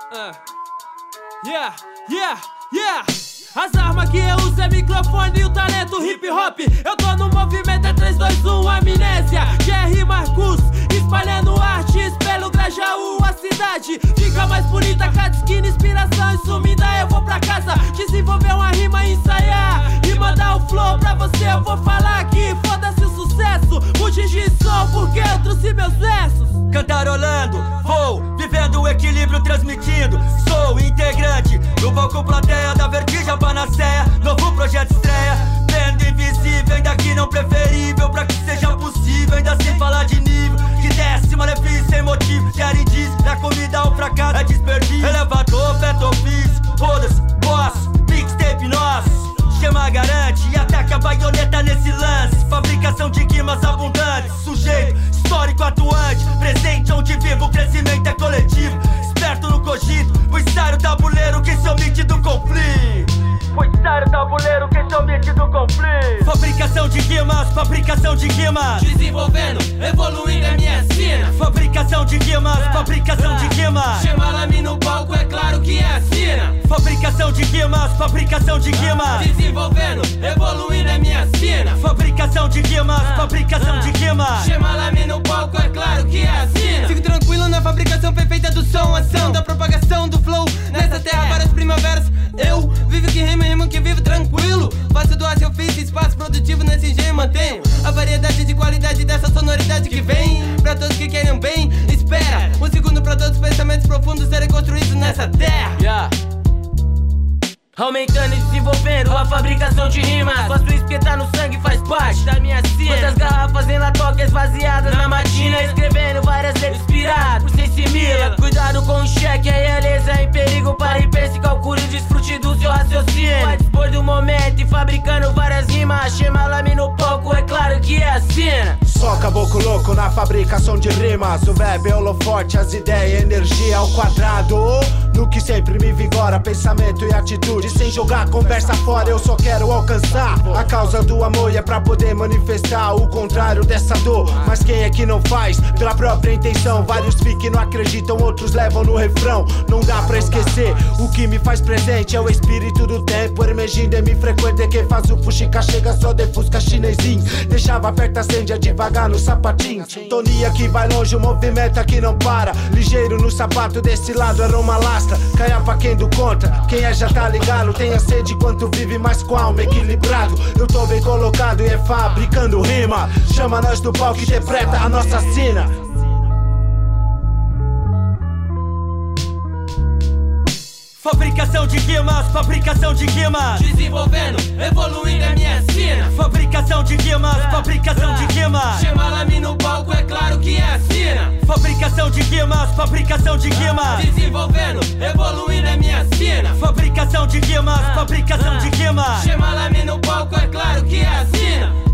As armas que eu uso é microfone e o talento hip hop. Eu tô no movimento, é 3, 2, 1, amnésia. Jerry Marcus, espalhando artes pelo Grajaú, a cidade fica mais bonita, cada esquina, inspiração, isso me dá. Eu vou pra casa desenvolver uma rima e ensaiar e mandar o flow pra você. Eu vou falar aqui, foda-se o sucesso, mude de som porque eu trouxe meus versos. Cantarolando, vou, vivendo o equilíbrio, transmitindo. Sou integrante do palco plateia da Vertigem Panacea. Novo projeto estreia, vendo invisível, ainda que não preferível, pra que seja possível, ainda sem falar de nível. Que desce, malefício, sem motivo. Querem diz, da comida ao fracasso é desperdício. Elevador, físico, foda-se, posso, mixtape nosso. Chama garante e ataca a baioneta nesse lance. Fabricação de rimas abundantes. Sujeito, histórico atuante. Presente onde vivo, o crescimento é coletivo. Esperto no cogito, puxar o tabuleiro que se omite do conflito. Puxar o tabuleiro que se omite do conflito. Fabricação de rimas. Desenvolvendo, evoluindo é minha cena. Fabricação de rimas. Chama Lame no palco, é claro que é a cena. Fabricação de rimas. Desenvolvendo, evoluindo é minha cena. Fabricação de rimas. Chama Lame no palco, é claro que é a cena. Sigo tranquilo na fabricação perfeita do som, ação da propagação do flow. Nessa terra várias primaveras. Eu vivo que rimo que vivo tranquilo. Faço do arte ofício, espaço produtivo nesse engenho. Mantenho a variedade de qualidade dessa sonoridade que vem pra todos que querem bem. Espera um segundo pra todos os pensamentos profundos serem construídos nessa terra. Aumentando e desenvolvendo a fabricação de rimas. Faço isso porque tá no sangue, faz parte da minha cena. Quantas garrafas em latoca esvaziadas na matina. Escrevendo várias letras inspirado por Sensimila. Cuidado com o cheque, a realeza é em perigo. Para e pense, calcule e desfrute do seu raciocínio. Vai dispor do momento e fabricando várias rimas. Chama Lame no palco, é claro que é a cena. Só caboclo louco na fabricação de rimas. O verbo é holoforte, as ideias, energia ao quadrado. No que sempre me vigora, pensamento e atitude. Sem jogar conversa fora, eu só quero alcançar a causa do amor e é pra poder manifestar o contrário dessa dor. Mas quem é que não faz pela própria intenção? Vários fiquem não acreditam, outros levam no refrão. Não dá pra esquecer, o que me faz presente é o espírito do tempo. Emergindo em mim frequente, quem faz o fuxica chega só defusca chinesinho. Deixava perto, acende devagar no sapatinho. Tonia que vai longe, o movimento aqui não para. Ligeiro no sapato, desse lado era uma lastra. Caia pra quem do contra, quem é já tá ligado. Tenha sede enquanto vive, mas com alma equilibrado. Eu tô bem colocado e é fabricando rima. Chama nós do palco que interpreta a nossa cena. Fabricação de rimas. Desenvolvendo, evoluindo é minha cena. Fabricação de rimas. Chama Lame no palco, é claro que é a cena. Fabricação de rimas. Desenvolvendo, evoluindo é minha cena. Fabricação de rimas. Chama Lame no palco, é claro que é a cena.